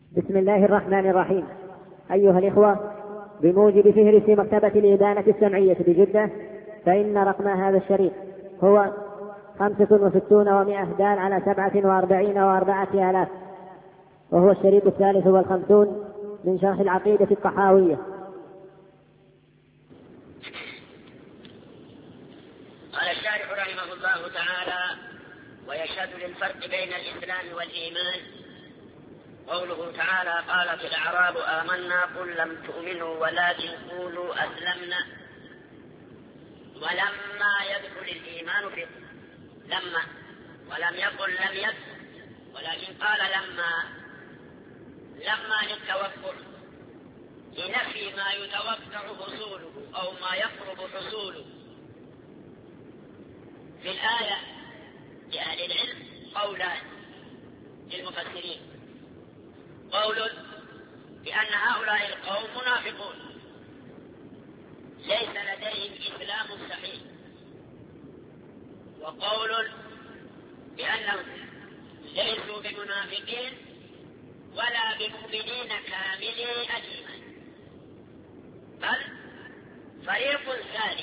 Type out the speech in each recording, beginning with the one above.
بسم الله الرحمن الرحيم. أيها الإخوة، بموجب فهرس مكتبة الإبانة السمعية بجدة، فإن رقم هذا الشريط هو 65 و100 دال على 47 و4 آلاف، وهو الشريط 53 من شرح العقيدة الطحاوية. قال الشارح رحمه الله تعالى: ويشهد للفرق بين الإسلام والإيمان قوله تعالى: قالت الأعراب آمنا قل لم تؤمنوا ولكن قولوا أسلمنا ولما يدخل الإيمان في لما، ولم يقل لم يدخل، ولكن قال لما للتوقع لنفي ما يتوقع حصوله أو ما يقرب حصوله. في الآية لأهل العلم قولان للمفسرين: قول بأن هؤلاء القوم منافقون ليس لديهم إسلام صحيح، وقول بأنهم ليسوا بمنافقين ولا بمؤمنين كاملي الإيمان، بل فريق ثاني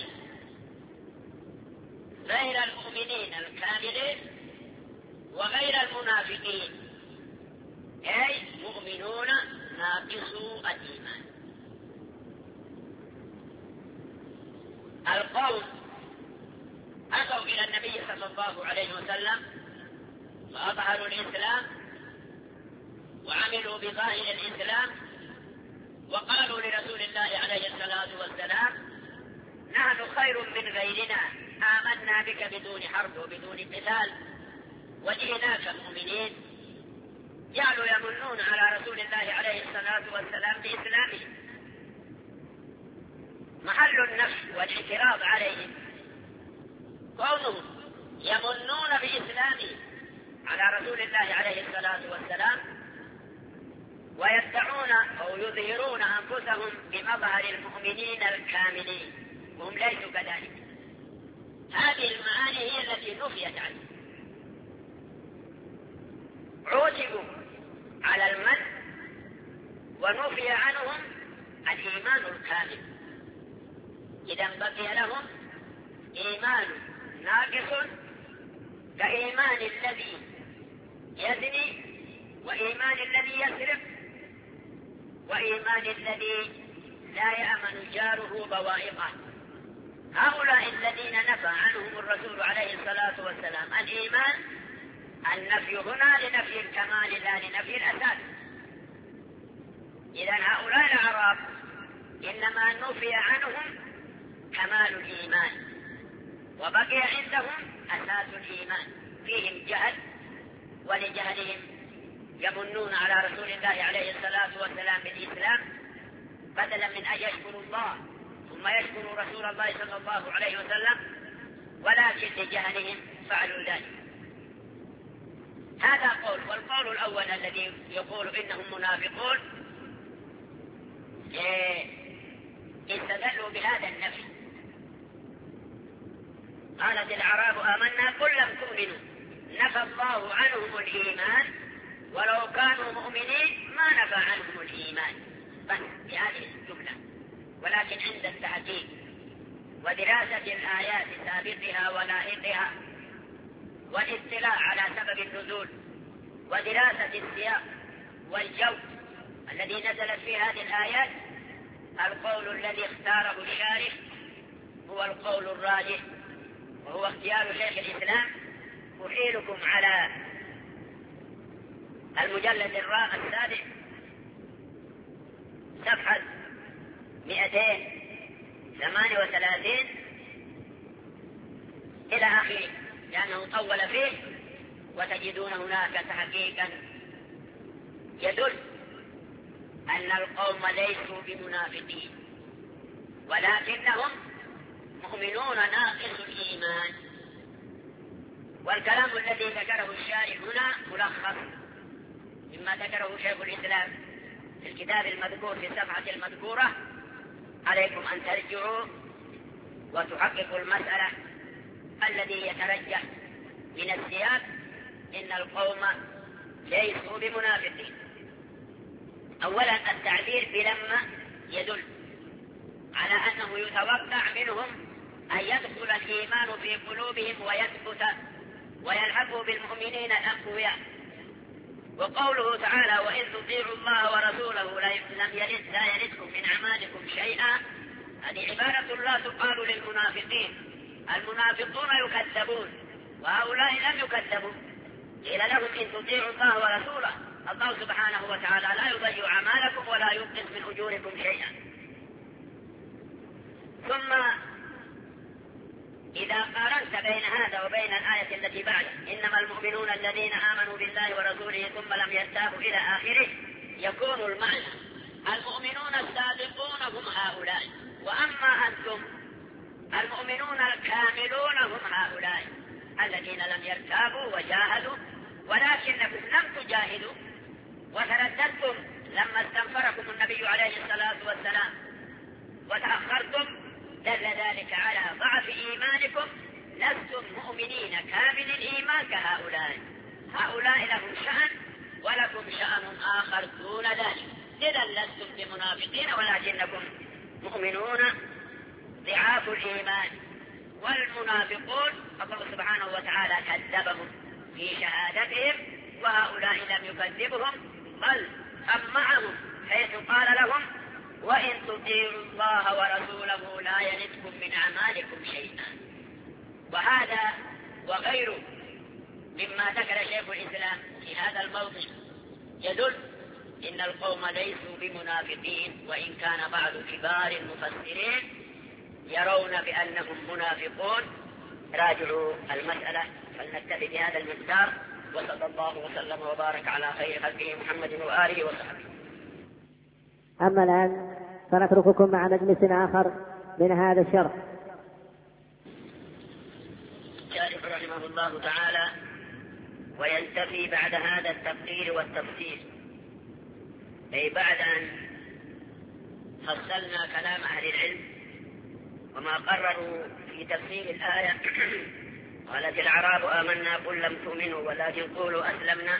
غير المؤمنين الكاملين وغير المنافقين، أي مؤمنون ناقصو الإيمان. القوم أتوا إلى النبي صلى الله عليه وسلم فأظهروا الإسلام وعملوا بظاهر الإسلام، وقالوا لرسول الله عليه الصلاة والسلام: نحن خير من غيرنا، آمنا بك بدون حرب وبدون قتال وجئناك مؤمنين. جعلوا يمنون على رسول الله عليه الصلاة والسلام بإسلامه. محل النفي والاعتراض عليهم كونهم يمنون بإسلامه على رسول الله عليه الصلاة والسلام ويدعون أو يظهرون أنفسهم بمظهر المؤمنين الكاملين وهم ليسوا كذلك. هذه المعاني هي التي نفيت عنهم. عوتبوا على المن ونفي عنهم الإيمان الكامل، إذا بقي لهم إيمان ناقص كإيمان الذي يزني وإيمان الذي يسرق وإيمان الذي لا يأمن جاره بوائقه. هؤلاء الذين نفى عنهم الرسول عليه الصلاة والسلام الإيمان، النفي هنا لنفي الكمال لا لنفي الأساس. إذن هؤلاء الأعراب إنما نفي عنهم كمال الإيمان وبقي عندهم أساس الإيمان، فيهم جهل، ولجهلهم يمنون على رسول الله عليه الصلاة والسلام بالإسلام بدلا من أن يشكروا الله ثم يشكروا رسول الله صلى الله عليه وسلم، ولكن لجهلهم فعلوا ذلك. هذا قول. والقول الأول الذي يقول إنهم منافقون استدلوا بهذا النفي. قالت الأعراب آمنا قل لم تؤمنوا، نفى الله عنهم الإيمان، ولو كانوا مؤمنين ما نفى عنهم الإيمان بس بهذه الجملة. ولكن عند التحقيق ودراسة الآيات سابقها ولائقها والاطلاع على سبب النزول ودراسة السياق والجو الذي نزلت في هذه الآيات، القول الذي اختاره الشارح هو القول الراجح، وهو اختيار شيخ الإسلام. أحيلكم على المجلد السادس صفحة 238 إلى آخره، لأنه طول فيه، وتجدون هناك تحقيقا يدل أن القوم ليسوا بمنافقين ولكنهم مؤمنون ناقص الإيمان. والكلام الذي ذكره الشارح هنا ملخص مما ذكره شيخ الإسلام في الكتاب المذكور في الصفحة المذكورة. عليكم أن ترجعوا وتحققوا المسألة. الذي يترجح من السياق إن القوم ليسوا بمنافقين، أولا التعبير بلما يدل على أنه يتوقع منهم أن يدخل الإيمان في قلوبهم ويثبت ويلحقوا بالمؤمنين الأقوياء. وقوله تعالى وإن تطيعوا الله ورسوله لا يلدكم من أعمالكم شيئا، هذه عبارة لا تقال للمنافقين. المنافقون يكذبون وهؤلاء لم يكذبوا، قيل لهم إن تطيعوا الله ورسوله الله سبحانه وتعالى لا يضيع أعمالكم ولا ينقص من أجوركم شيئا. ثم إذا قارنت بين هذا وبين الآية التي بعد إنما المؤمنون الذين آمنوا بالله ورسوله ثم لم يرتابوا إلى آخره، يكون المعنى المؤمنون الصادقون هم هؤلاء، وأما أنتم المؤمنون الكاملون هم هؤلاء الذين لم يرتابوا وجاهدوا، ولكنكم لم تجاهدوا وترددتم لما استنفركم النبي عليه الصلاة والسلام وتأخرتم، دل ذلك على ضعف إيمانكم. لستم مؤمنين كامل الإيمان كهؤلاء، هؤلاء لهم شأن ولكم شأن آخر دون ذلك، إذا لستم بمنافقين ولكنكم مؤمنون ضعاف الإيمان. والمنافقون الله سبحانه وتعالى كذبهم في شهادتهم، وهؤلاء لم يكذبهم بل سمعهم حيث قال لهم وإن تطيعوا الله ورسوله لا يلدكم من أعمالكم شيئا. وهذا وغيره مما ذكر شيخ الإسلام في هذا الموضع يدل إن القوم ليسوا بمنافقين، وإن كان بعض كبار المفسرين يرون بأنهم منافقون. راجعوا المسألة، فلنكتفي بهذا المقدار، وصلى الله وسلم وبارك على خير خلقه محمد وآله وصحبه. أما الآن فنترككم مع مجلس آخر من هذا الشرح. الشارح رحمه الله تعالى وينتفي بعد هذا التفصيل والتفسير، أي بعد أن فصلنا كلام أهل العلم وما قرروا في تفسير الآية قالت الأعراب آمنا قل لم تؤمنوا ولكن قولوا أسلمنا.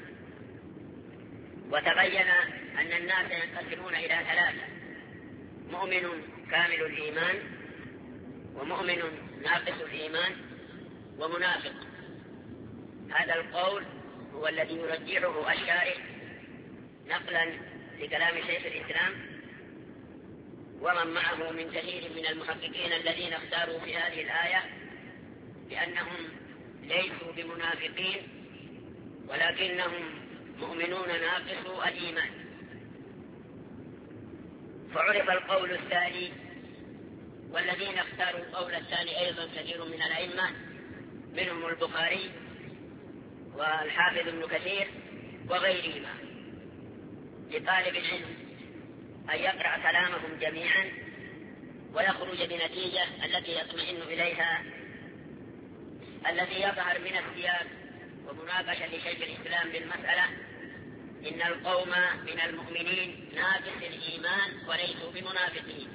وتبين أن الناس ينقسمون إلى ثلاثة: مؤمن كامل الإيمان، ومؤمن ناقص الإيمان، ومنافق. هذا القول هو الذي يرجحه الشارح نقلا لكلام شيخ الإسلام ومن معه من كثير من المحققين الذين اختاروا في هذه الآية بأنهم ليسوا بمنافقين ولكنهم مؤمنون ناقصو الإيمان. فعرف القول الثاني، والذين اختاروا القول الثاني أيضا كثير من الأئمة منهم البخاري والحافظ ابن كثير وغيرهما، لطالب العلم أن يقرأ كلامهم جميعا ويخرج بنتيجة التي يطمئن إليها، الذي يظهر من السياق ومناقشة لشيخ الإسلام بالمسألة إن القوم من المؤمنين ناقص الإيمان وليسوا بمنافقين.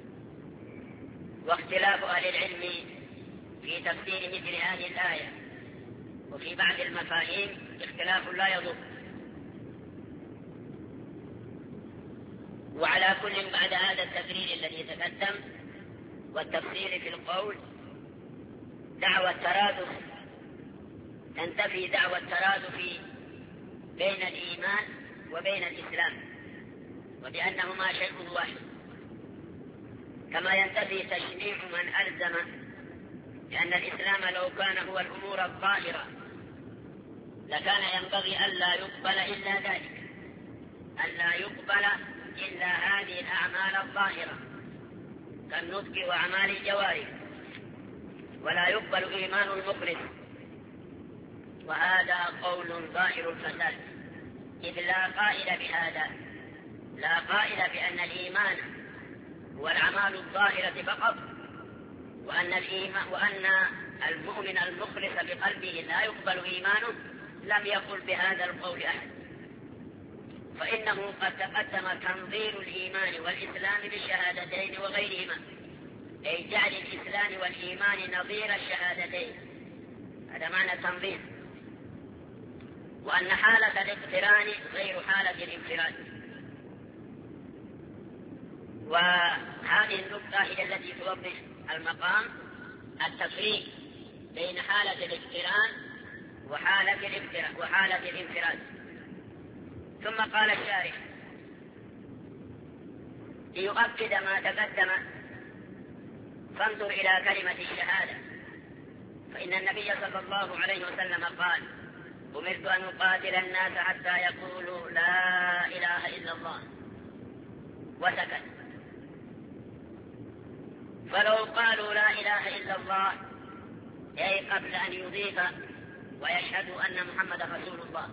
واختلاف أهل العلم في تفسير مثل هذه الآية وفي بعض المفاهيم اختلاف لا يضر. وعلى كل بعد هذا التقرير الذي تقدم والتفصيل في القول دعوى الترادف، تنتفي دعوى الترادف بين الإيمان وبين الإسلام، وبأنهما شيء واحد، كما ينتفي تشنيع من ألزم لأن الإسلام لو كان هو الأمور الظاهرة لكان ينبغي ألا يقبل إلا ذلك، ألا يقبل إلا هذه الأعمال الظاهرة كالنطق وأعمال الجوارح، ولا يقبل إيمان المخلص. وهذا قول ظاهر الفساد، إذ لا قائل بهذا، لا قائل بأن الإيمان هو الأعمال الظاهرة فقط، وأن المؤمن المخلص بقلبه لا يقبل إيمانه، لم يقل بهذا القول أحد. فإنه قد تقدم تنظير الإيمان والإسلام بالشهادتين وغيرهما، أي جعل الإسلام والإيمان نظير الشهادتين، هذا معنى تنظير. وأن حالة الاقتران غير حالة الانفراد، وهذه النقطة هي التي توضح المقام التفريق بين حالة الاقتران وحالة الانفراد. ثم قال الشارح ليؤكد ما تقدم: فانظر إلى كلمة الشهادة، فإن النبي صلى الله عليه وسلم قال: أمرت أن أقاتل الناس حتى يقولوا لا إله إلا الله، وسكت. فلو قالوا لا إله إلا الله أي قبل أن يضيف ويشهدوا أن محمد رسول الله،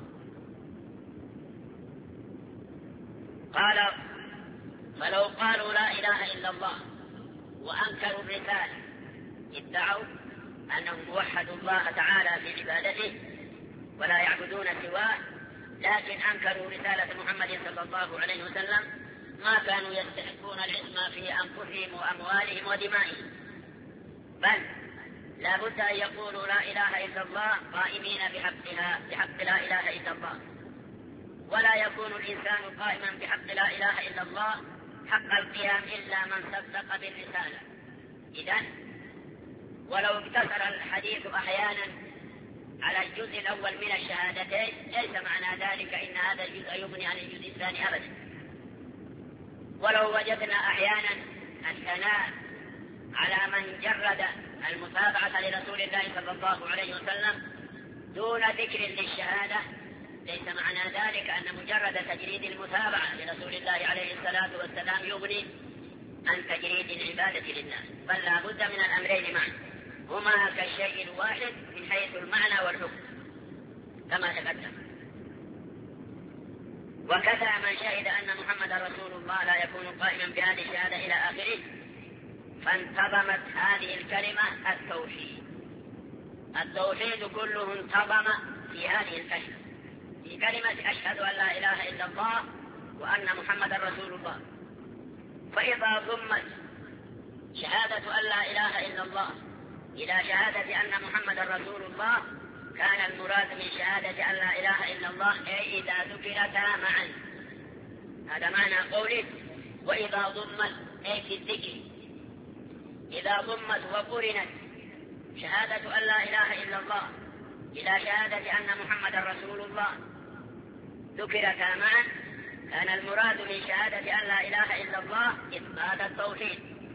قال: فلو قالوا لا إله إلا الله وأنكروا الرسالة ادعوا أنهم وحدوا الله تعالى في عبادته ولا يعبدون سواه، لكن أنكروا رسالة محمد صلى الله عليه وسلم، ما كانوا يستحقون العصمة في أنفسهم وأموالهم ودمائهم، بل لا بد أن يقولوا لا إله إلا الله قائمين بحق لا إله إلا الله. ولا يكون الإنسان قائما بحق لا إله إلا الله حق القيام إلا من صدق بالرسالة. إذن ولو اقتصر الحديث أحيانا على الجزء الأول من الشهادتين ليس معنى ذلك إن هذا الجزء يغني عن الجزء الثاني أبدا. ولو وجدنا أحيانا الثناء على من جرد المتابعة لرسول الله صلى الله عليه وسلم دون ذكر للشهادة، ليس معنى ذلك أن مجرد تجريد المتابعة لرسول الله عليه الصلاة والسلام يغني عن تجريد العبادة لله، بل لا بد من الأمرين معا، هما كالشيء الواحد من حيث المعنى والحكم كما تقدم. وكذا من شهد أن محمد رسول الله لا يكون قائما بهذه الشهادة إلى آخره، فانتظمت هذه الكلمة التوحيد كله انتظم في هذه الكلمة، في كلمة أشهد أن لا إله إلا الله وأن محمد رسول الله. فإذا ضمت شهادة أن لا إله إلا الله إلى شهادة أن محمد رسول الله كان المراد من شهادة أن لا إله إلا الله أي إذا ذكرتا معا. هذا معنى قوله وإذا ضمت أي في الذكر، إذا ضمت وقرنت شهادة أن لا إله إلا الله إلى شهادة أن محمد رسول الله ذكرتا معا كان المراد من شهادة أن لا إله إلا الله إثبات التوحيد،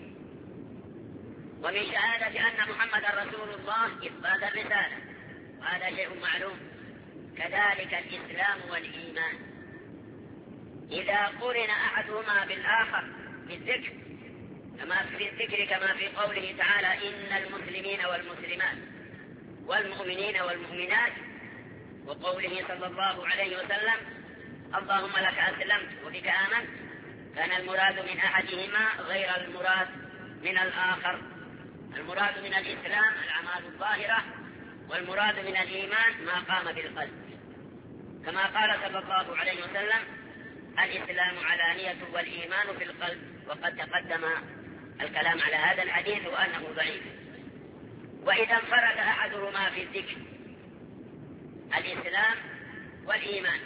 ومن شهادة أن محمد رسول الله إثبات الرسالة، وهذا شيء معلوم. كذلك الإسلام والإيمان إذا قرن أحدهما بالآخر بالذكر كما في قوله تعالى إن المسلمين والمسلمات والمؤمنين والمؤمنات، وقوله صلى الله عليه وسلم اللهم لك أسلمت وبك آمنت، كان المراد من أحدهما غير المراد من الآخر. المراد من الإسلام الأعمال الظاهرة، والمراد من الإيمان ما قام بالقلب، كما قال صلى الله عليه وسلم الإسلام علانية والإيمان في القلب، وقد تقدم الكلام على هذا الحديث وأنه ضعيف. وإذا انفرد أحدهما في الذكر الإسلام والإيمان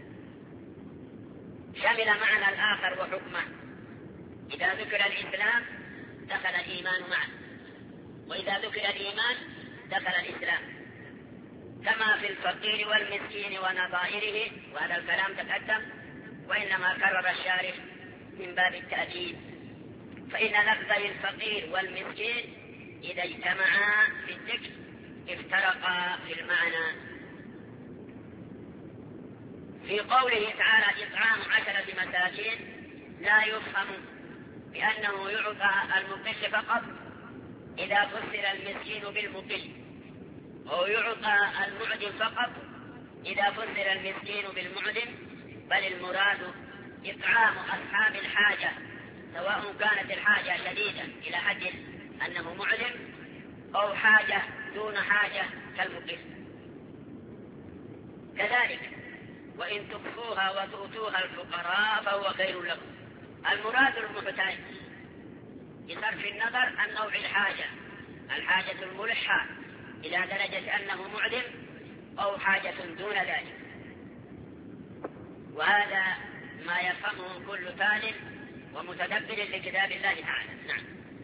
شمل معنى الآخر وحكمه. إذا ذكر الإسلام دخل الإيمان معه، وإذا ذكر الإيمان دخل الإسلام، كما في الفقير والمسكين ونظائره، وهذا الكلام تقدم وإنما كرر الشارح من باب التأكيد. فإن لفظي الفقير والمسكين إذا اجتمعا في الذكر افترقا في المعنى. في قوله تعالى إطعام 10 مساكين لا يفهم بأنه يعطى المقل فقط إذا فسر المسكين بالمقل، أو يعطى المعدم فقط إذا فسر المسكين بالمعدم، بل المراد إطعام أصحاب الحاجة، سواء كانت الحاجة شديدة إلى حد أنه معدم أو حاجة دون حاجة كالمقل. كذلك وإن تخفوها وتؤتوها الفقراء فهو خير لكم. المراد المحتاج بصرف النظر عن نوع الحاجة الملحة إلى درجة أنه معدم أو حاجة دون ذلك. وهذا ما يفهمه كل ثانٍ ومتدبر لكتاب الله تعالى. نعم.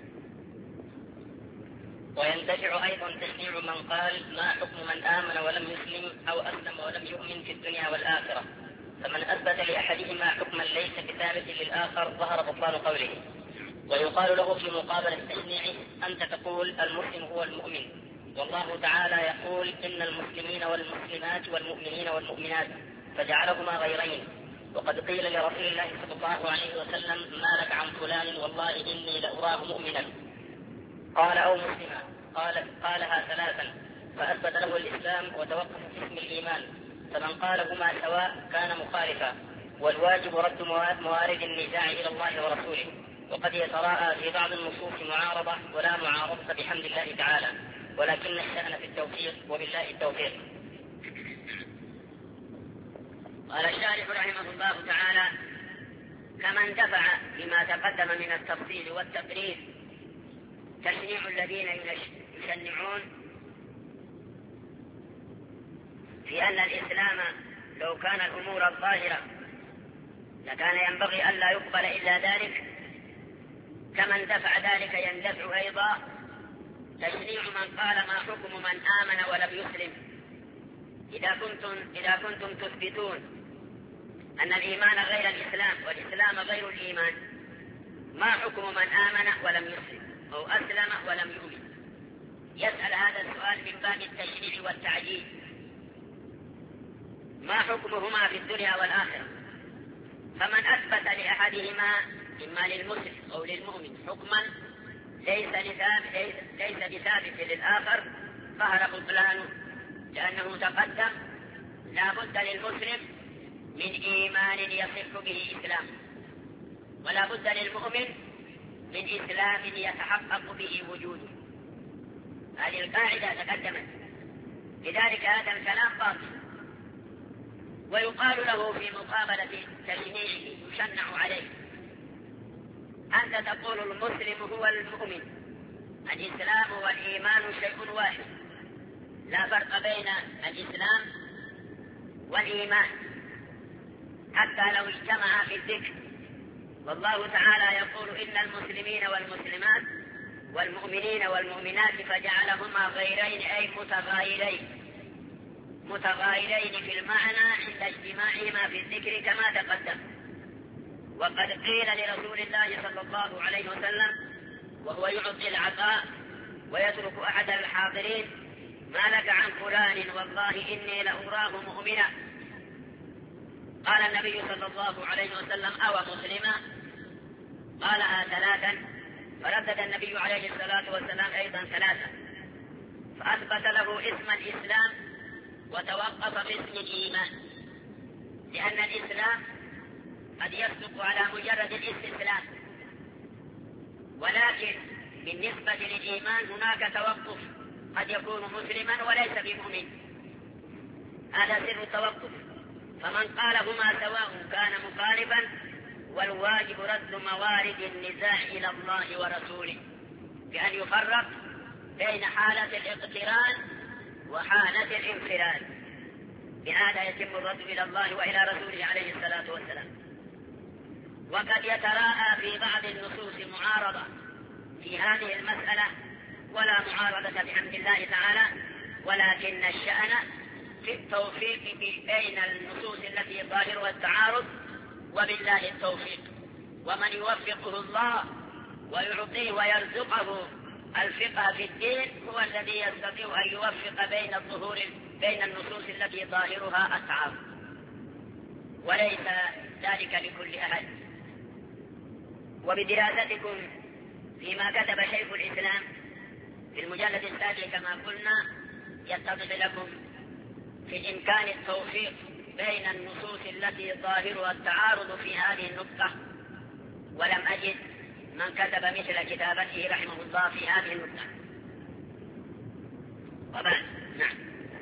وينتفع أيضا تشنيع من قال ما حكم من آمن ولم يسلم أو أسلم ولم يؤمن في الدنيا والآخرة، فمن أثبت لأحدهما حكما ليس بثابت للآخر ظهر بطلان قوله. ويقال له في مقابلة تشنيعه أنت تقول المسلم هو المؤمن، والله تعالى يقول إن المسلمين والمسلمات والمؤمنين والمؤمنات فجعلهما غيرين. وقد قيل لرسول الله صلى الله عليه وسلم ما لك عن فلان والله إني لأراه مؤمنا، قال أو مسلما، قالها ثلاثا فأثبت له الإسلام وتوقف في اسم الإيمان، فمن قالهما سواء كان مخالفا، والواجب رد موارد النزاع إلى الله ورسوله. وقد يتراءى في بعض النصوص معارضة ولا معارضة بحمد الله تعالى، ولكن الشأن في التوفيق، وبالله التوفيق. قال الشارح رحمه الله تعالى: كما اندفع بما تقدم من التفصيل والتقرير تشنيع الذين يشنعون في أن الإسلام لو كان الأمور الظاهرة لكان ينبغي ألا يقبل إلا ذلك، كما اندفع ذلك يندفع أيضا تشنيع من قال ما حكم من آمن ولم يسلم. إذا كنتم تثبتون أن الإيمان غير الإسلام والإسلام غير الإيمان، ما حكم من آمن ولم يسلم أو أسلم ولم يؤمن؟ يسأل هذا السؤال من باب التشريع والتعجيل. ما حكمهما في الدنيا والآخرة؟ فمن أثبت لأحدهما إما للمسلم أو للمؤمن حكما ليس بثابت للآخر ظهر بطلانه، لأنه تقدم لا بد للمسلم من إيمان يصح به إسلام، ولا بد للمؤمن من إسلام يتحقق به وجوده. هذه القاعدة تقدمت، لذلك هذا الكلام باطل. ويقال له في مقابلة تشنيعه يشنع عليه: أنت تقول المسلم هو المؤمن، الإسلام والإيمان شيء واحد، لا فرق بين الإسلام والإيمان حتى لو اجتمعا في الذكر. والله تعالى يقول إن المسلمين والمسلمات والمؤمنين والمؤمنات فجعلهما غيرين أي متغايرين في المعنى عند اجتماعهما في الذكر كما تقدم. وقد قيل لرسول الله صلى الله عليه وسلم وهو يعطي العطاء ويترك أحد الحاضرين: ما لك عن فلان والله إني لأراه مؤمنا. قال النبي صلى الله عليه وسلم: أو مسلما؟ قالها ثلاثا، فردد النبي عليه الصلاة والسلام أيضا ثلاثا، فأثبت له اسم الإسلام وتوقف في اسم الإيمان، لأن الإسلام قد يصدق على مجرد الاستسلام، ولكن بالنسبة للإيمان هناك توقف، قد يكون مسلما وليس بمؤمن، هذا سر التوقف. فمن قالهما سواء كان مخالفا، والواجب رد موارد النزاع إلى الله ورسوله بأن يفرق بين حالة الاقتران وحالة الانفراد، بهذا يتم الرد إلى الله وإلى رسوله عليه الصلاة والسلام. وقد يتراءى في بعض النصوص معارضة في هذه المسألة، ولا معارضة بحمد الله تعالى، ولكن الشأن في التوفيق بين النصوص التي ظاهرها التعارض، وبالله التوفيق. ومن يوفقه الله ويعطيه ويرزقه الفقه في الدين هو الذي يستطيع أن يوفق بين النصوص التي ظاهرها التعارض، وليس ذلك لكل أحد. وبدراستكم فيما كتب شيخ الإسلام في المجلد السابع كما قلنا يتضح لكم في إمكان التوفيق بين النصوص التي ظاهرها التعارض في هذه النقطة، ولم أجد من كتب مثل كتابته رحمه الله في هذه النقطة. طبعا نعم.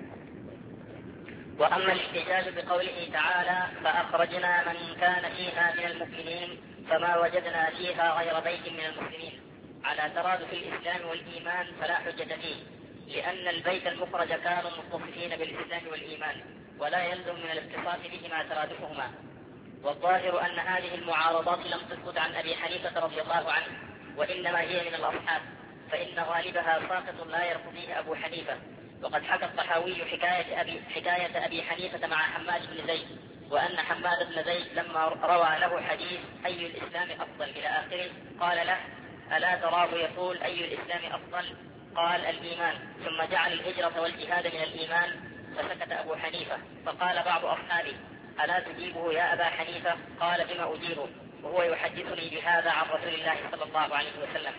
وأما الاحتجاج بقوله تعالى: فأخرجنا من كان فيها من المؤمنين فما وجدنا فيها غير بيت من المسلمين، على ترادف الإسلام والإيمان فلا حجة فيه، لأن البيت المخرج كانوا متصفين بالإسلام والإيمان، ولا يلزم من الاتصاف بهما ترادفهما. والظاهر أن هذه المعارضات لم تثبت عن أبي حنيفة رضي الله عنه، وإنما هي من الأصحاب، فإن غالبها ساقط لا يرتضيه أبو حنيفة. وقد حكى الطحاوي حكاية أبي حنيفة مع حماد بن زيد، وأن حماد بن زيد لما روى له حديث أي الإسلام أفضل إلى آخره قال له: ألا تراه يقول أي الإسلام أفضل؟ قال: الإيمان. ثم جعل الهجرة والجهاد من الإيمان، فسكت أبو حنيفة. فقال بعض أصحابه: ألا تجيبه يا أبا حنيفة؟ قال: بما أجيبه وهو يحدثني بهذا عن رسول الله صلى الله عليه وسلم.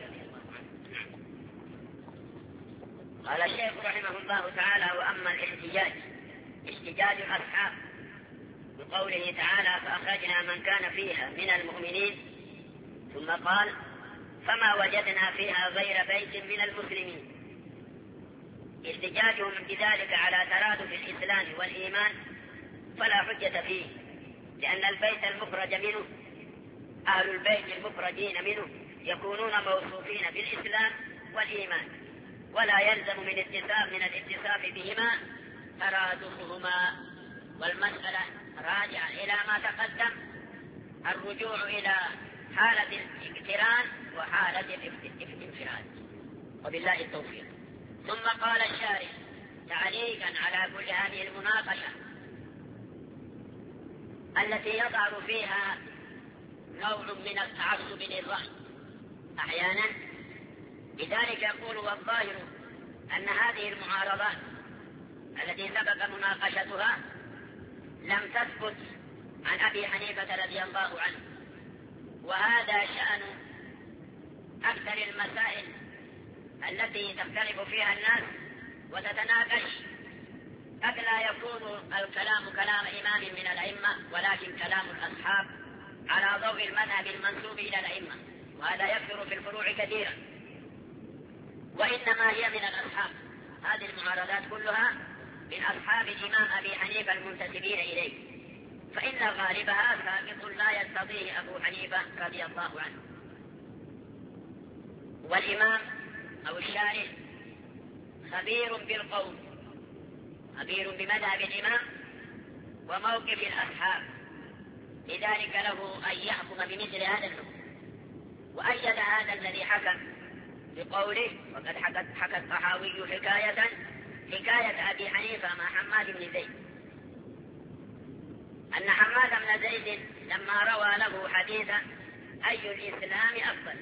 قال الشيخ رحمه الله تعالى: وأما الاحتجاج احتجاج الأصحاب بقوله تعالى: فأخرجنا من كان فيها من المؤمنين، ثم قال: فما وجدنا فيها غير بيت من المسلمين. احتجاجهم بذلك على ترادف الإسلام والإيمان فلا حجة فيه، لأن البيت المخرج منه أهل البيت المخرجين منه يكونون موصوفين بالإسلام والإيمان، ولا يلزم من الاتصاف بهما ترادفهما. والمسألة راجعة إلى ما تقدم، الرجوع إلى حالة الاقتران وحالة الانفراد، وبالله التوفيق. ثم قال الشارح تعليقا على كل هذه المناقشة التي يظهر فيها نوع من التعصب للرأي أحيانا، لذلك يقول: والظاهر أن هذه المعارضات التي سبق مناقشتها لم تثبت عن أبي حنيفة رضي الله عنه، وهذا شأن أكثر المسائل التي تختلف فيها الناس وتتناقش، قد لا يكون الكلام كلام إمام من الأئمة، ولكن كلام الأصحاب على ضوء المذهب المنسوب إلى الأئمة، وهذا يكثر في الفروع كثيرا، وإنما هي من الأصحاب. هذه المعارضات كلها من أصحاب الإمام أبي حنيفة المنتسبين إليه، فإن غالبها ساقط لا يستطيع أبو حنيفة رضي الله عنه. والإمام أو الشارع خبير بالقول، خبير بمذهب الإمام وموقف الأصحاب، لذلك له أن يحكم بمثل هذا الحكم. وأيد هذا الذي حكم بقوله، وقد حكى الطحاوي حكاية أبي حنيفة مع حماد بن زيد، أن حماد بن زيد لما روى له حديثا أي الإسلام أفضل،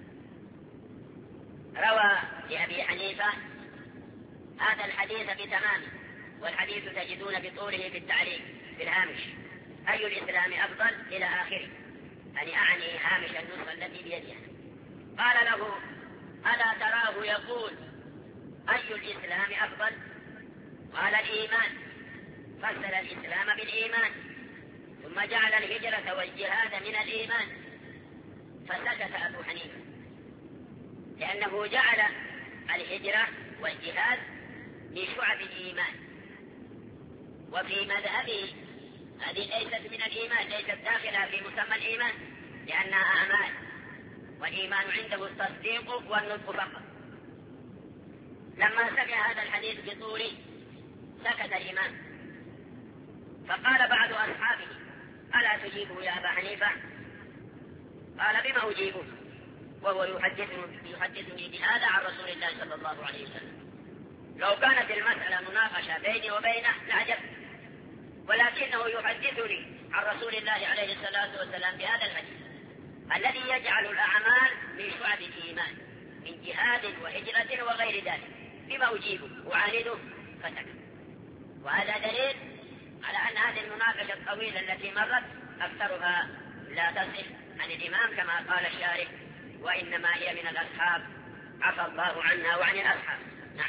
روى لأبي حنيفة هذا الحديث بتمامه، والحديث تجدون بطوله في التعليق في الهامش: أي الإسلام أفضل إلى آخره، يعني أعني هامش النسخة التي بيدها. قال له: ألا تراه يقول أي الإسلام أفضل؟ قال: الإيمان. فسر الإسلام بالإيمان، ثم جعل الهجرة والجهاد من الإيمان، فسكت أبو حنيفة، لأنه جعل الهجرة والجهاد من شعب الإيمان، وفي مذهبه هذه ليست من الإيمان، ليست داخلة في مسمى الإيمان، لأنها أعمال، والإيمان عنده التصديق والنطق فقط. لما سمع هذا الحديث بطوله سكت الإمام، فقال بعض أصحابه: ألا تجيبه يا أبا حنيفة؟ قال: بما أجيبه وهو يحدثني بهذا عن رسول الله صلى الله عليه وسلم. لو كانت المسألة مناقشة بيني وبينه لعجبت، ولكنه يحدثني عن رسول الله عليه الصلاة والسلام بهذا الحديث الذي يجعل الأعمال من شعب الإيمان، من جهاد وهجرة وغير ذلك. بما أجيبه وعانده؟ فسكت. وهذا دليل على أن هذه المناقشة الطويلة التي مرت أكثرها لا تصح عن الإمام كما قال الشارح، وإنما هي من الأصحاب، عفى الله عنا وعن الأصحاب. نعم.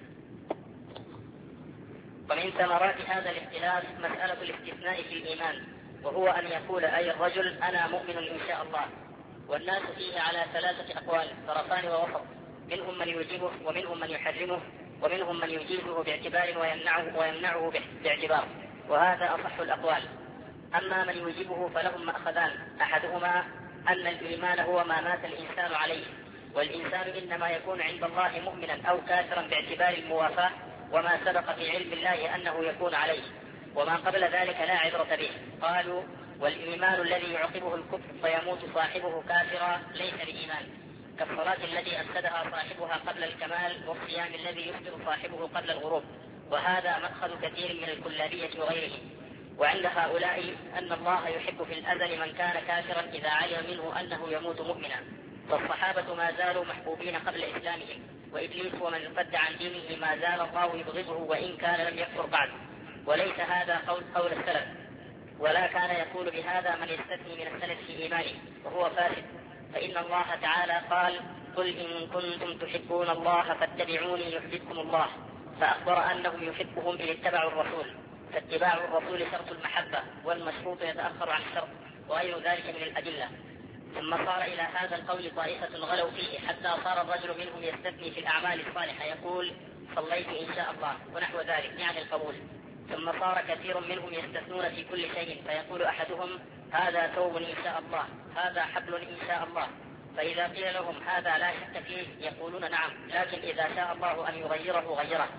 ومن ثمرات هذا الاختلاف مسألة الاستثناء في الإيمان، وهو أن يقول أي الرجل: أنا مؤمن إن شاء الله. والناس فيه على 3 أقوال، طرفان ووسط، منهم من يوجبه ومنهم من يحرمه، ومنهم من يجيزه باعتبار ويمنعه باعتبار، وهذا أصح الأقوال. أما من يوجبه فلهم مأخذان: أحدهما أن الإيمان هو ما مات الإنسان عليه، والإنسان إنما يكون عند الله مؤمنا أو كافرا باعتبار الموافاة وما سبق في علم الله أنه يكون عليه. وما قبل ذلك لا عبرة به. قالوا: والإيمان الذي يعقبه الكفر فيموت صاحبه كافرا ليس بإيمان، كالصلاة التي أفسدها صاحبها قبل الكمال، والصيام الذي يفطر صاحبه قبل الغروب. وهذا مأخذ كثير من الكلابية وغيره. وعند هؤلاء أن الله يحب في الأزل من كان كافرا إذا علم منه أنه يموت مؤمنا، فالصحابة ما زالوا محبوبين قبل إسلامهم، وإبليس ومن ارتد عن دينه ما زال الله يبغضه وإن كان لم يكفر بعد. وليس هذا قول السلف، ولا كان يقول بهذا من يستثني من السلف في إيمانه وهو فاسد، فإن الله تعالى قال: قل إن كنتم تحبون الله فاتبعوني يحببكم الله، فأخبر أنهم يحبهم إن اتبعوا الرسول، فاتباع الرسول شرط المحبة، والمشروط يتأخر عن الشرط، وغير ذلك من الأدلة. ثم صار إلى هذا القول طائفة غلوا فيه حتى صار الرجل منهم يستثني في الأعمال الصالحة يقول: صليت إن شاء الله ونحو ذلك يعني القبول. ثم صار كثير منهم يستثنون في كل شيء، فيقول أحدهم: هذا ثوب إن شاء الله، هذا حبل إن شاء الله. فإذا قيل لهم هذا لا شك فيه يقولون نعم، لكن إذا شاء الله أن يغيره غيره.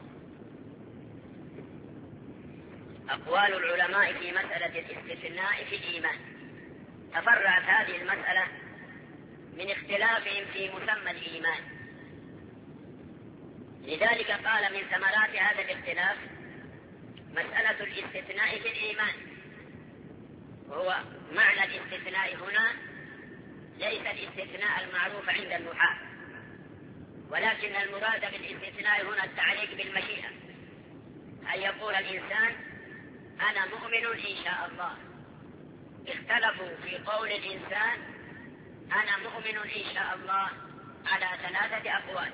أقوال العلماء في مسألة الاستثناء في الإيمان. تفرعت هذه المسألة من اختلافهم في مسمى الإيمان، لذلك قال من ثمرات هذا الاختلاف مسألة الاستثناء في الإيمان. وهو معنى الاستثناء هنا ليس الاستثناء المعروف عند النحاة، ولكن المراد بالاستثناء هنا التعليق بالمشيئة، أن يقول الإنسان: أنا مؤمن إن شاء الله. اختلفوا في قول الإنسان أنا مؤمن إن شاء الله على 3 أقوال.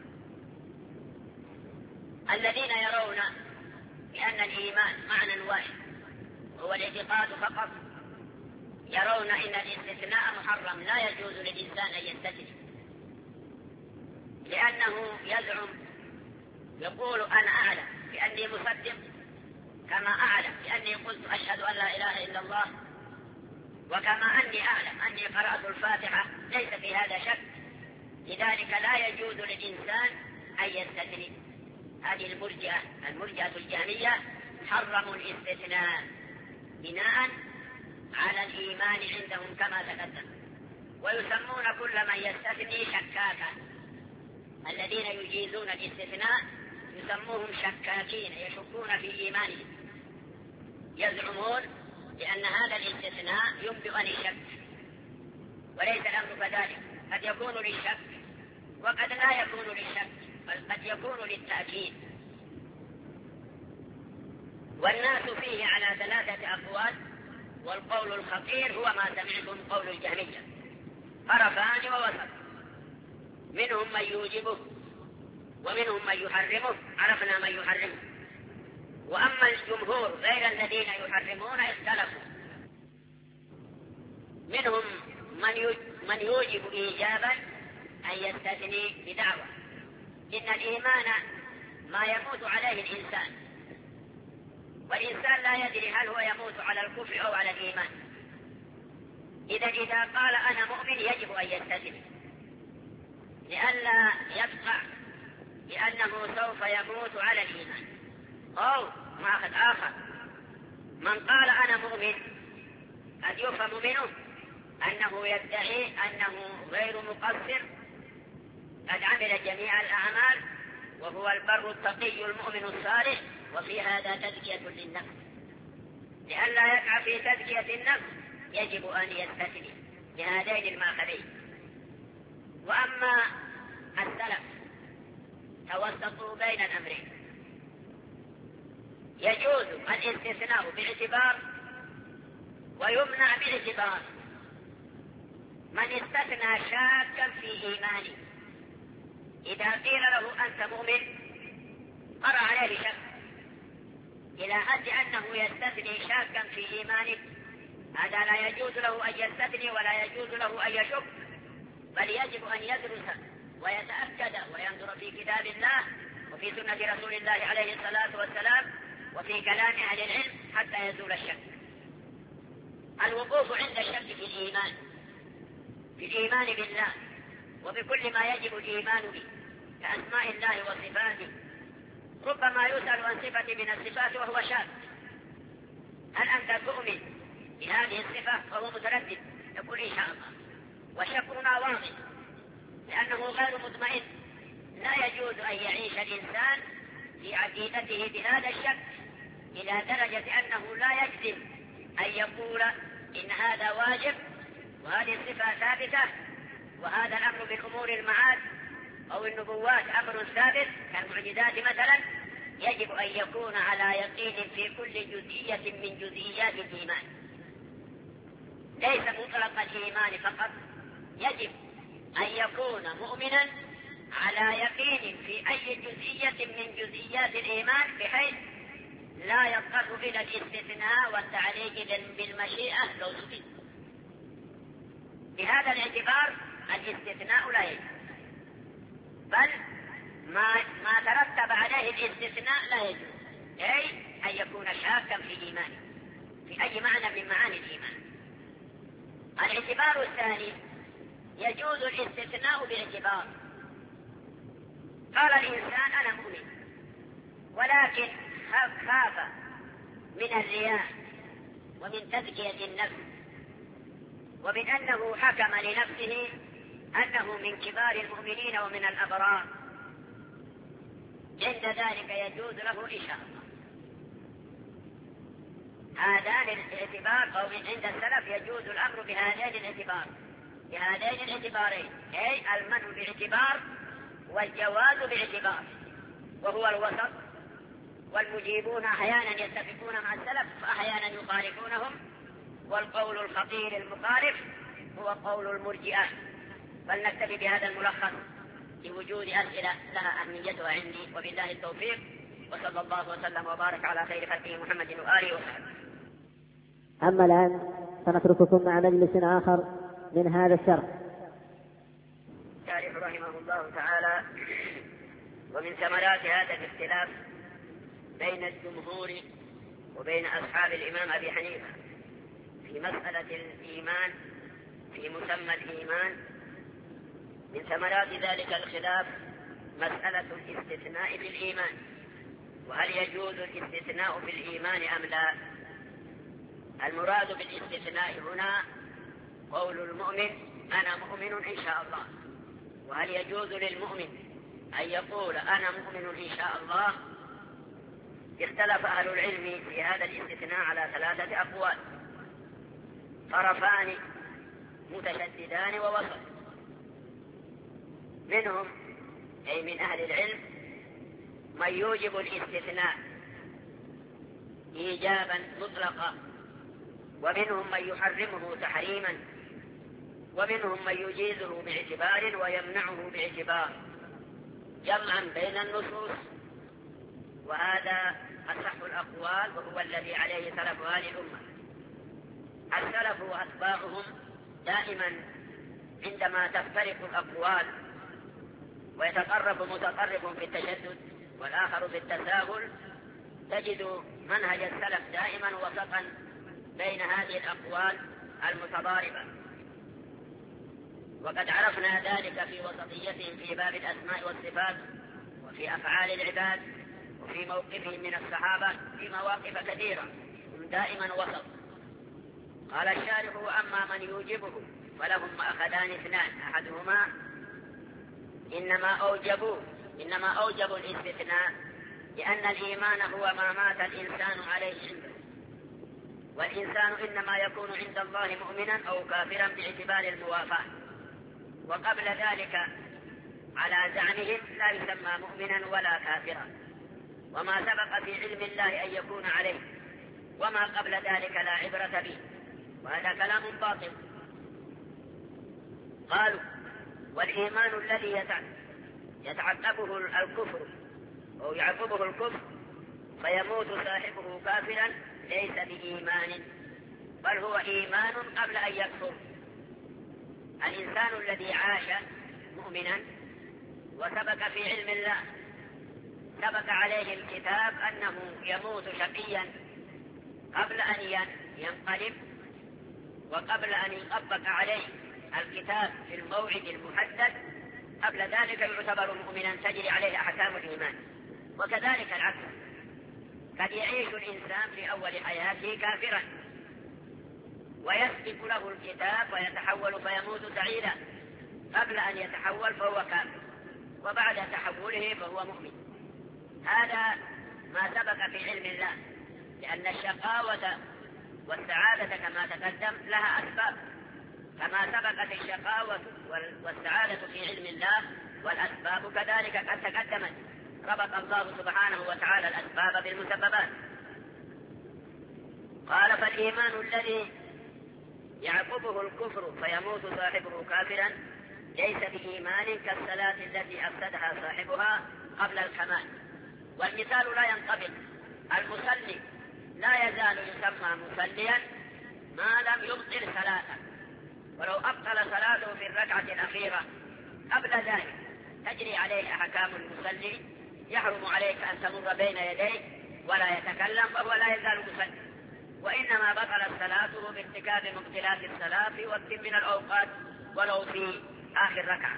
الذين يرون بأن الإيمان معنى واحد هو الاعتقاد فقط، يرون أن الاستثناء محرم، لا يجوز للإنسان أن يستثني، لأنه يزعم يقول: أنا أعلم بأني مصدق كما أعلم بأني قلت أشهد أن لا إله إلا الله، وكما أني أعلم أني قرأت الفاتحة، ليس في هذا شك، لذلك لا يجوز للإنسان أن يستثني. هذه المرجئة الجهمية حرموا الاستثناء بناء على الإيمان عندهم كما تقدم، ويسمون كل من يستثني شكاكا. الذين يجيزون الاستثناء يسموهم شكاكين، يشكون في إيمانهم، يزعمون بأن هذا الاستثناء ينبئ عن الشك، وليس الأمر كذلك، قد يكون للشك وقد لا يكون للشك، بل قد يكون للتأكيد. والناس فيه على 3 أقوال، والقول الخطير هو ما سمعتم قول الجهمية، طرفان ووسط، منهم من يوجبه ومنهم من يحرمه، عرفنا من يحرمه. وأما الجمهور غير الذين يحرمون اختلفوا، منهم من يوجب إيجابا أن يستثني بدعوة إن الإيمان ما يموت عليه الإنسان، والإنسان لا يدري هل هو يموت على الكفر أو على الإيمان. إذا قال أنا مؤمن يجب أن يستثني، لئلا يبقى لأنه سوف يموت على الإيمان. أو ماخذ آخر، من قال أنا مؤمن قد يفهم منه أنه يدعي أنه غير مقصر، قد عمل جميع الأعمال وهو البر التقي المؤمن الصالح، وفي هذا تزكية للنفس. لئلا يقع في تزكية النفس يجب أن يستثني بهذين الماخذين. وأما السلف توسطوا بين الأمرين، يجوز الاستثناء باعتبار ويمنع باعتبار. من استثنى شاكا في إيمانه، إذا قيل له أنت مؤمن قرأ عليه شك إلى حد أنه يستثني شاكا في إيمانه، هذا لا يجوز له أن يستثني ولا يجوز له أن يشك، بل يجب أن يدرس ويتأكد وينظر في كتاب الله وفي سنة رسول الله عليه الصلاة والسلام وفي كلام أهل العلم حتى يزول الشك. الوقوف عند الشك في الإيمان، في الإيمان بالله وبكل ما يجب الإيمان به كأسماء الله وصفاته. ربما يسأل عن صفة من الصفات وهو شاك هل أنت تؤمن بهذه الصفة؟ فهو متردد يقول إن شاء الله. وشكرنا واضح لأنه غير مطمئن. لا يجوز أن يعيش الإنسان في عقيدته بهذا الشك إلى درجة أنه لا يجزم أن يقول إن هذا واجب وهذه الصفة ثابتة وهذا الأمر من أمور المعاد أو النبوات أمر ثابت كالمعجزات مثلا. يجب أن يكون على يقين في كل جزئية من جزئيات الإيمان، ليس مطلق الإيمان فقط. يجب أن يكون مؤمنا على يقين في أي جزئية من جزئيات الإيمان بحيث لا يضطر إلى الاستثناء والتعليق بالمشيئة لو سئل. بهذا الاعتبار الاستثناء لا يجب، بل ما ترتب عليه الاستثناء لا يجوز، أي أن يكون شاكا في إيمانه في أي معنى من معاني الإيمان. الاعتبار الثاني يجوز الاستثناء باعتبار. قال الإنسان أنا مؤمن ولكن خاف من الرياء ومن تزكية النفس ومن أنه حكم لنفسه أنه من كبار المؤمنين ومن الأبرار، عند ذلك يجوز له إن شاء الله. هذان الاعتبار أو عند السلف يجوز الأمر بهذين الاعتبارين، أي المنع باعتبار والجواز باعتبار، وهو الوسط. والمجيبون أحيانا يتفقون مع السلف فأحيانا يخالفونهم، والقول الخطير المخالف هو قول المرجئة. فلنكتفي بهذا الملخص لوجود أسئلة لها أهميتها عندي، وبالله التوفيق، وصلى الله وسلم وبارك على خير خلقه محمد وآله وصحبه. أما الآن فنترككم مع مجلس آخر من هذا الشرح. الشارح رحمه الله تعالى: ومن ثمرات هذا الاختلاف بين الجمهور وبين أصحاب الإمام أبي حنيفة في مسألة الإيمان، في مسمى الإيمان، من ثمرات ذلك الخلاف مسألة الاستثناء في الإيمان، وهل يجوز الاستثناء في الإيمان أم لا؟ المراد بالاستثناء هنا قول المؤمن أنا مؤمن إن شاء الله. وهل يجوز للمؤمن أن يقول أنا مؤمن إن شاء الله؟ اختلف أهل العلم في هذا الاستثناء على 3 أقوال، طرفان متشددان ووسط. منهم أي من أهل العلم من يوجب الاستثناء إيجابا مطلقا، ومنهم من يحرمه تحريما، ومنهم من يجيزه باعتبار ويمنعه باعتبار، جمعا بين النصوص. وهذا أصح الأقوال وهو الذي عليه سلف هذه الأمة. السلف وأتباعهم دائما عندما تفترق الأقوال ويتقرب متقرب في التشدد والآخر في التساهل، تجد منهج السلف دائما وسطا بين هذه الأقوال المتضاربة. وقد عرفنا ذلك في وسطيتهم في باب الأسماء والصفات وفي أفعال العباد وفي موقفهم من الصحابة في مواقف كثيرة، هم دائما وسط. قال الشارح: وأما من يوجبه فلهم مأخذان 2: أحدهما إنما أوجبوا الاستثناء لأن الإيمان هو ما مات الإنسان عليه عنده، والإنسان إنما يكون عند الله مؤمنا أو كافرا باعتبار الموافاة، وقبل ذلك على زعمهم لا يسمى مؤمنا ولا كافرا، وما سبق في علم الله أن يكون عليه، وما قبل ذلك لا عبرة به، وهذا كلام باطل. قالوا: والإيمان الذي يتعقبه الكفر أو يعقبه الكفر فيموت صاحبه كافرا ليس بإيمان، بل هو إيمان قبل أن يكفر. الإنسان الذي عاش مؤمنا وسبق في علم الله، سبق عليه الكتاب أنه يموت شقيا قبل أن ينقلب، وقبل أن يطبق عليه الكتاب في الموعد المحدد، قبل ذلك يعتبر مؤمنا تجري عليه أحكام الإيمان. وكذلك العكس، قد يعيش الإنسان في أول حياته كافرا ويسبق له الكتاب ويتحول فيموت سعيدا، قبل أن يتحول فهو كافر، وبعد تحوله فهو مؤمن. هذا ما سبق في علم الله، لأن الشقاوة والسعادة كما تقدم لها أسباب، كما سبقت الشقاوة والسعادة في علم الله والأسباب كذلك قد تقدمت. ربط الله سبحانه وتعالى الأسباب بالمسببات. قال: فالإيمان الذي يعقبه الكفر فيموت صاحبه كافرا ليس بإيمان كالصلاة التي أفسدها صاحبها قبل الكمال. والمثال لا ينطبق. المصلي لا يزال يسمى مصليا ما لم يبطل صلاته، ولو أبطل صلاته في الركعة الأخيرة قبل ذلك تجري عليه أحكام المصلي، يحرم عليك أن تمر بين يديه ولا يتكلم، فهو لا يزال مصلي. وإنما بطلت صلاته بارتكاب مبطلات الصلاة في وقت من الأوقات ولو في آخر ركعة.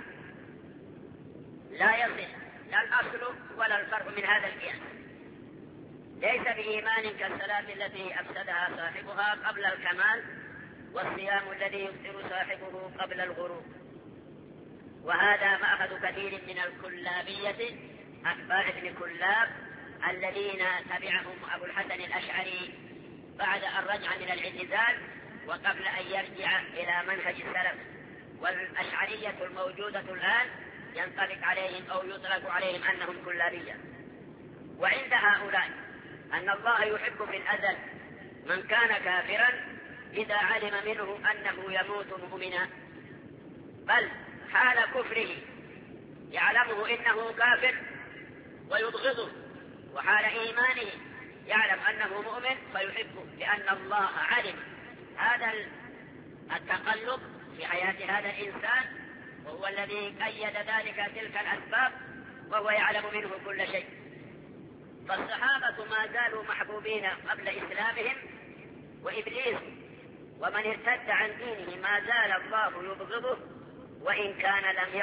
لا يصح لا الأصل ولا الفرع من هذا القياس. ليس بإيمان كالصلاة التي أفسدها صاحبها قبل الكمال، والصيام الذي يفطر صاحبه قبل الغروب. وهذا مأخذ كثير من الكلابية أتباع ابن كلاب الذين تبعهم أبو الحسن الأشعري بعد أن رجع من الاعتزال وقبل أن يرجع إلى منهج السلف. والأشعرية الموجودة الآن ينطلق عليهم أو يطلق عليهم أنهم كلابية. وعند هؤلاء أن الله يحب في الأزل من كان كافرا إذا علم منه أنه يموت مؤمنا، بل حال كفره يعلمه إنه كافر ويبغضه، وحال إيمانه يعلم أنه مؤمن فيحبه، لأن الله علم هذا التقلب في حياة هذا الإنسان، وهو الذي قيد ذلك تلك الأسباب، وهو يعلم منه كل شيء. فالصحابة ما زالوا محبوبين قبل إسلامهم، وإبليس ومن ارتد عن دينه ما زال الله يبغضه، وإن كان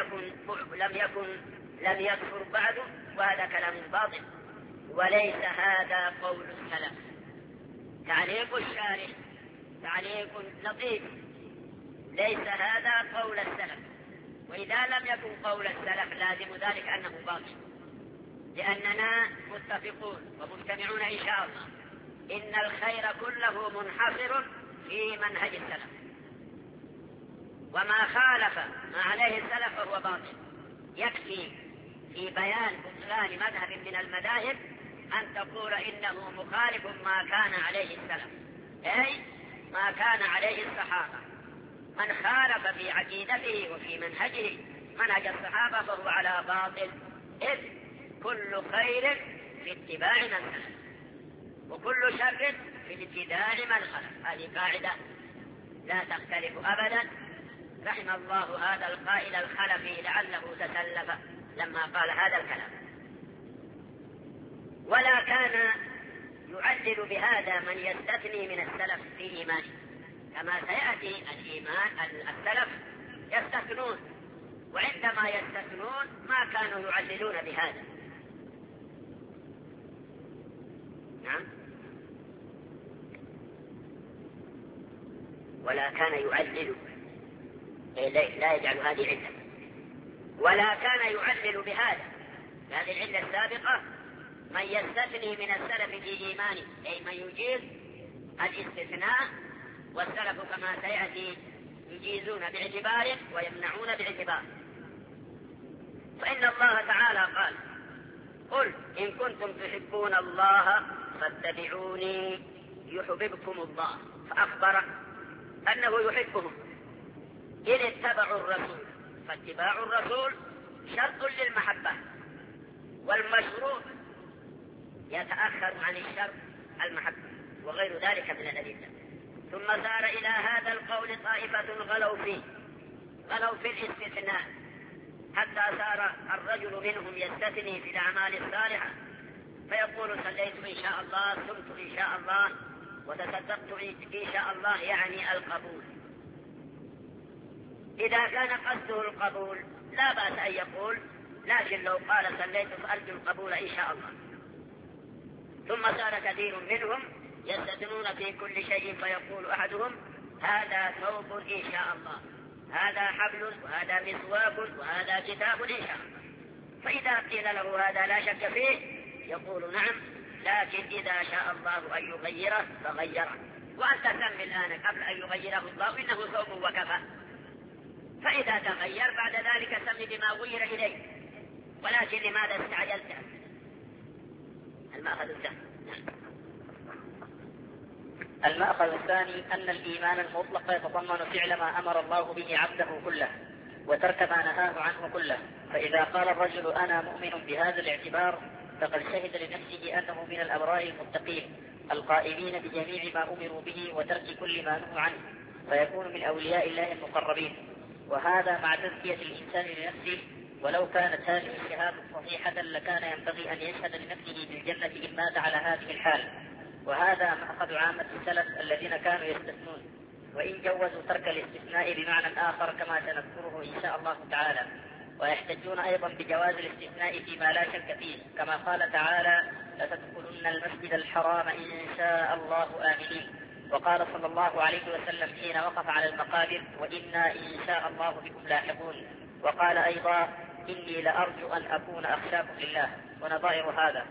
لم يكفر بعد، وهذا كلام باطل وليس هذا قول السلف. تعليق الشارح تعليق لطيف، ليس هذا قول السلف، وإذا لم يكن قول السلف لازم ذلك أنه باطل، لأننا متفقون ومجتمعون إن شاء الله إن الخير كله منحصر في منهج السلف، وما خالف ما عليه السلف فهو باطل. يكفي في بيان بطلان مذهب من المذاهب أن تقول إنه مخالف ما كان عليه السلف، أي ما كان عليه الصحابة. من خالف في عقيدته وفي منهجه منهج الصحابة فهو على باطل، إذ كل خير في اتباع من خلف، وكل شر في ابتداع من خلف. هذه قاعدة لا تختلف أبدا. رحم الله هذا القائل الخلفي لعله تسلف لما قال هذا الكلام. ولا كان يعدل بهذا من يستثني من السلف في إيمانه، كما سيأتي الإيمان السلف يستثنون، وعندما يستثنون ما كانوا يعدلون بهذا. نعم. ولا كان يعدل، لا يجعل هذه علة. ولا كان يعدل بهذا، هذه العلة السابقة من يستثني من السلف في إيمانه، أي من يجيز الاستثناء، والسلف كما سيأتي يجيزون باعتبار ويمنعون باعتبار. فإن الله تعالى قال: قل إن كنتم تحبون الله فاتبعوني يحببكم الله، فأخبر أنه يحبهم إن اتبعوا الرسول، فاتباع الرسول شرط للمحبة، والمشروط يتأخر عن الشرط المحبة، وغير ذلك من الأدلة. ثم سار إلى هذا القول طائفة غلوا في الاستثناء، حتى صار الرجل منهم يستثني في الأعمال الصالحة، فيقول صليت إن شاء الله، صمت إن شاء الله، وتصدقت إن شاء الله، يعني القبول. إذا كان قصده القبول لا بأس أن يقول، لكن لو قال صليت فأرجو القبول إن شاء الله، ثم صار كثير منهم يستثنون في كل شيء، فيقول أحدهم هذا ثوب إن شاء الله، هذا حبل، وهذا مسواك، وهذا كتاب إن شاء الله. فإذا قيل له هذا لا شك فيه يقول نعم، لكن إذا شاء الله أن يغيره فغيره، وأنت سم الآن قبل أن يغيره الله إنه ثوب وكفى، فإذا تغير بعد ذلك سم بما غير إليه. ولكن لماذا استعجلت؟ المأخذ الثاني. المأخذ الثاني أن الإيمان المطلق يتضمن فعل ما أمر الله به عبده كله وترك ما نهاه عنه كله. فإذا قال الرجل أنا مؤمن بهذا الاعتبار فقد شهد لنفسه أنه من الأبرار المتقين القائمين بجميع ما أمروا به وترك كل ما نهوا عنه، فيكون من أولياء الله المقربين. وهذا مع تزكية الإنسان لنفسه، ولو كانت هذه الشهادة صحيحة لكان ينبغي أن يشهد لنفسه بالجنة إن مات على هذه الحال. وهذا مأخذ عامة السلف الذين كانوا يستثنون، وإن جوزوا ترك الاستثناء بمعنى آخر كما سنذكره إن شاء الله تعالى. ويحتجون أيضا بجواز الاستثناء فيما لا شك فيه، كما قال تعالى لتدخلن المسجد الحرام إن شاء الله آمنين. وقال صلى الله عليه وسلم حين وقف على المقابر وإنا إن شاء الله بكم لاحقون. وقال أيضا إني لأرجو أن أكون أخشاكم لله، ونظائر هذا.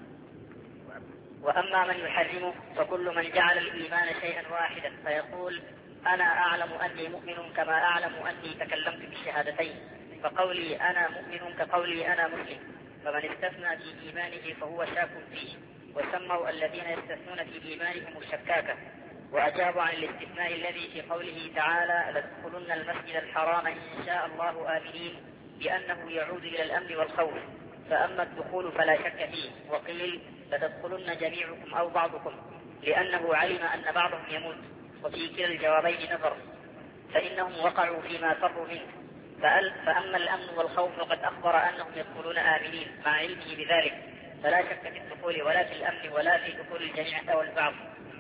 وأما من يحرمه فكل من جعل الإيمان شيئا واحدا فيقول أنا أعلم أني مؤمن كما أعلم أني تكلمت بالشهادتين، فقولي أنا مؤمن كقولي أنا مسلم، فمن استثنى في إيمانه فهو شاك فيه. وسموا الذين يستثنون في إيمانهم الشكاكة. وأجابوا عن الاستثناء الذي في قوله تعالى لتدخلن المسجد الحرام إن شاء الله آمنين بأنه يعود إلى الأمن والخوف، فأما الدخول فلا شك فيه. وقيل لتدخلن جميعكم أو بعضكم، لأنه علم أن بعضهم يموت. وفي كلا الجوابين نظر، فإنهم وقعوا فيما فروا منه. فأما الأمن والخوف فقد أخبر أنهم يدخلون آمنين مع علمه بذلك، فلا شك في الدخول ولا في الأمن ولا في دخول الجميع أو البعض،